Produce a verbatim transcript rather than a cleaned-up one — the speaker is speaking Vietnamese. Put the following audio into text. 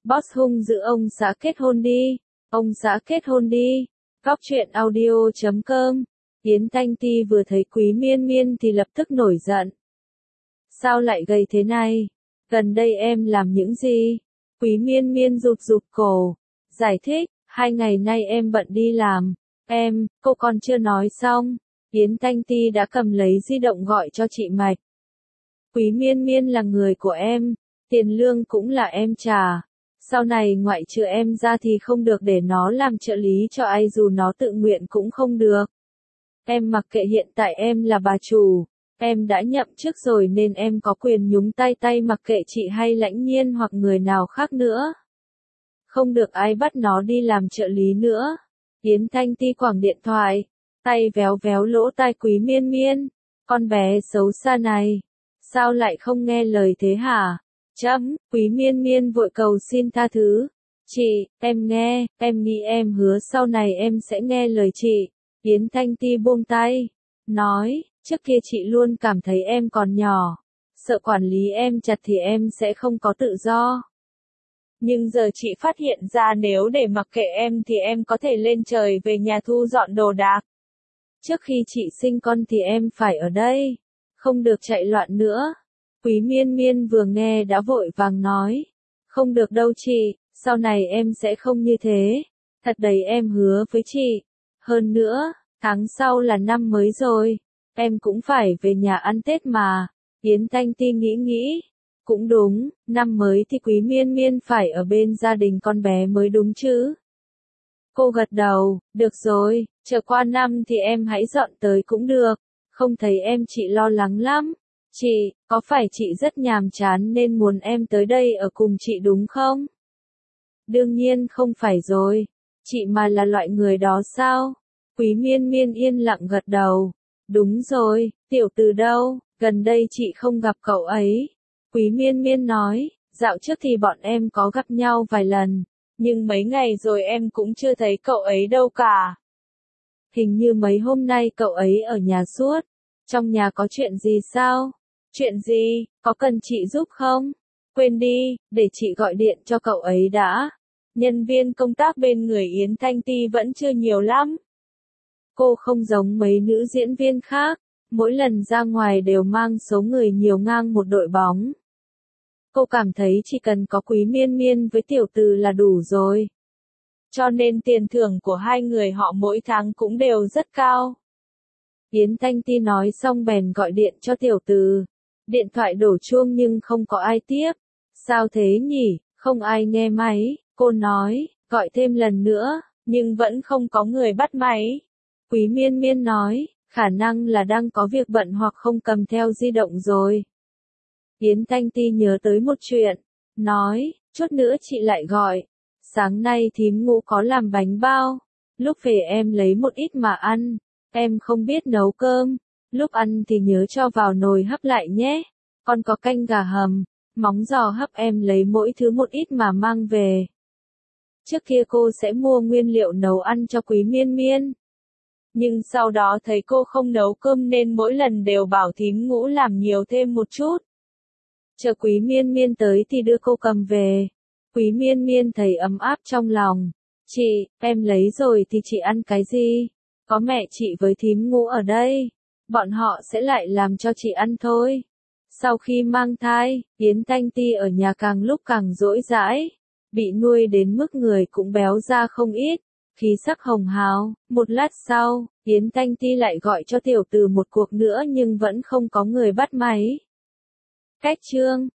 Boss hung dữ ông xã kết hôn đi. Ông xã kết hôn đi. Góc truyện audio chấm com. Yến Thanh Ti vừa thấy Quý Miên Miên thì lập tức nổi giận. Sao lại gầy thế này? Gần đây em làm những gì? Quý Miên Miên rụt rụt cổ. Giải thích, hai ngày nay em bận đi làm. Em, cô còn chưa nói xong. Yến Thanh Ti đã cầm lấy di động gọi cho chị Mạch. Quý Miên Miên là người của em. Tiền lương cũng là em trả. Sau này ngoại trừ em ra thì không được để nó làm trợ lý cho ai, dù nó tự nguyện cũng không được. Em mặc kệ, hiện tại em là bà chủ. Em đã nhậm chức rồi nên em có quyền nhúng tay tay mặc kệ chị hay Lãnh Nhiên hoặc người nào khác nữa. Không được ai bắt nó đi làm trợ lý nữa. Yến Thanh Ti quẳng điện thoại, tay véo véo lỗ tai Quý Miên Miên. Con bé xấu xa này, sao lại không nghe lời thế hả? Chấm, Quý Miên Miên vội cầu xin tha thứ. Chị, em nghe, em nghĩ em hứa sau này em sẽ nghe lời chị. Yến Thanh Ti buông tay, nói, trước kia chị luôn cảm thấy em còn nhỏ, sợ quản lý em chặt thì em sẽ không có tự do. Nhưng giờ chị phát hiện ra nếu để mặc kệ em thì em có thể lên trời về nhà thu dọn đồ đạc. Trước khi chị sinh con thì em phải ở đây, không được chạy loạn nữa. Quý Miên Miên vừa nghe đã vội vàng nói, không được đâu chị, sau này em sẽ không như thế. Thật đấy, em hứa với chị. Hơn nữa, tháng sau là năm mới rồi, em cũng phải về nhà ăn Tết mà. Yến Thanh Ti nghĩ nghĩ, cũng đúng, năm mới thì Quý Miên Miên phải ở bên gia đình con bé mới đúng chứ. Cô gật đầu, được rồi, chờ qua năm thì em hãy dọn tới cũng được, không thấy em chị lo lắng lắm. Chị, có phải chị rất nhàm chán nên muốn em tới đây ở cùng chị đúng không? Đương nhiên không phải rồi, chị mà là loại người đó sao? Quý Miên Miên yên lặng gật đầu. Đúng rồi, tiểu từ đâu, gần đây chị không gặp cậu ấy. Quý Miên Miên nói, dạo trước thì bọn em có gặp nhau vài lần, nhưng mấy ngày rồi em cũng chưa thấy cậu ấy đâu cả. Hình như mấy hôm nay cậu ấy ở nhà suốt. Trong nhà có chuyện gì sao? Chuyện gì, có cần chị giúp không? Quên đi, để chị gọi điện cho cậu ấy đã. Nhân viên công tác bên người Yến Thanh Ti vẫn chưa nhiều lắm. Cô không giống mấy nữ diễn viên khác, mỗi lần ra ngoài đều mang số người nhiều ngang một đội bóng. Cô cảm thấy chỉ cần có Quý Miên Miên với tiểu từ là đủ rồi. Cho nên tiền thưởng của hai người họ mỗi tháng cũng đều rất cao. Yến Thanh Ti nói xong bèn gọi điện cho tiểu từ. Điện thoại đổ chuông nhưng không có ai tiếp. Sao thế nhỉ, không ai nghe máy, cô nói, gọi thêm lần nữa, nhưng vẫn không có người bắt máy. Quý Miên Miên nói, khả năng là đang có việc bận hoặc không cầm theo di động rồi. Yến Thanh Ti nhớ tới một chuyện, nói, chút nữa chị lại gọi. Sáng nay thím Ngũ có làm bánh bao, lúc về em lấy một ít mà ăn. Em không biết nấu cơm, lúc ăn thì nhớ cho vào nồi hấp lại nhé. Còn có canh gà hầm, móng giò hấp em lấy mỗi thứ một ít mà mang về. Trước kia cô sẽ mua nguyên liệu nấu ăn cho Quý Miên Miên. Nhưng sau đó thấy cô không nấu cơm nên mỗi lần đều bảo thím Ngũ làm nhiều thêm một chút. Chờ Quý Miên Miên tới thì đưa cô cầm về. Quý Miên Miên thấy ấm áp trong lòng. Chị, em lấy rồi thì chị ăn cái gì? Có mẹ chị với thím Ngũ ở đây, bọn họ sẽ lại làm cho chị ăn thôi. Sau khi mang thai, Yến Thanh Ti ở nhà càng lúc càng dỗi dãi, bị nuôi đến mức người cũng béo ra không ít, khí sắc hồng hào. Một lát sau, Yến Thanh Ti lại gọi cho tiểu từ một cuộc nữa nhưng vẫn không có người bắt máy. Cách chương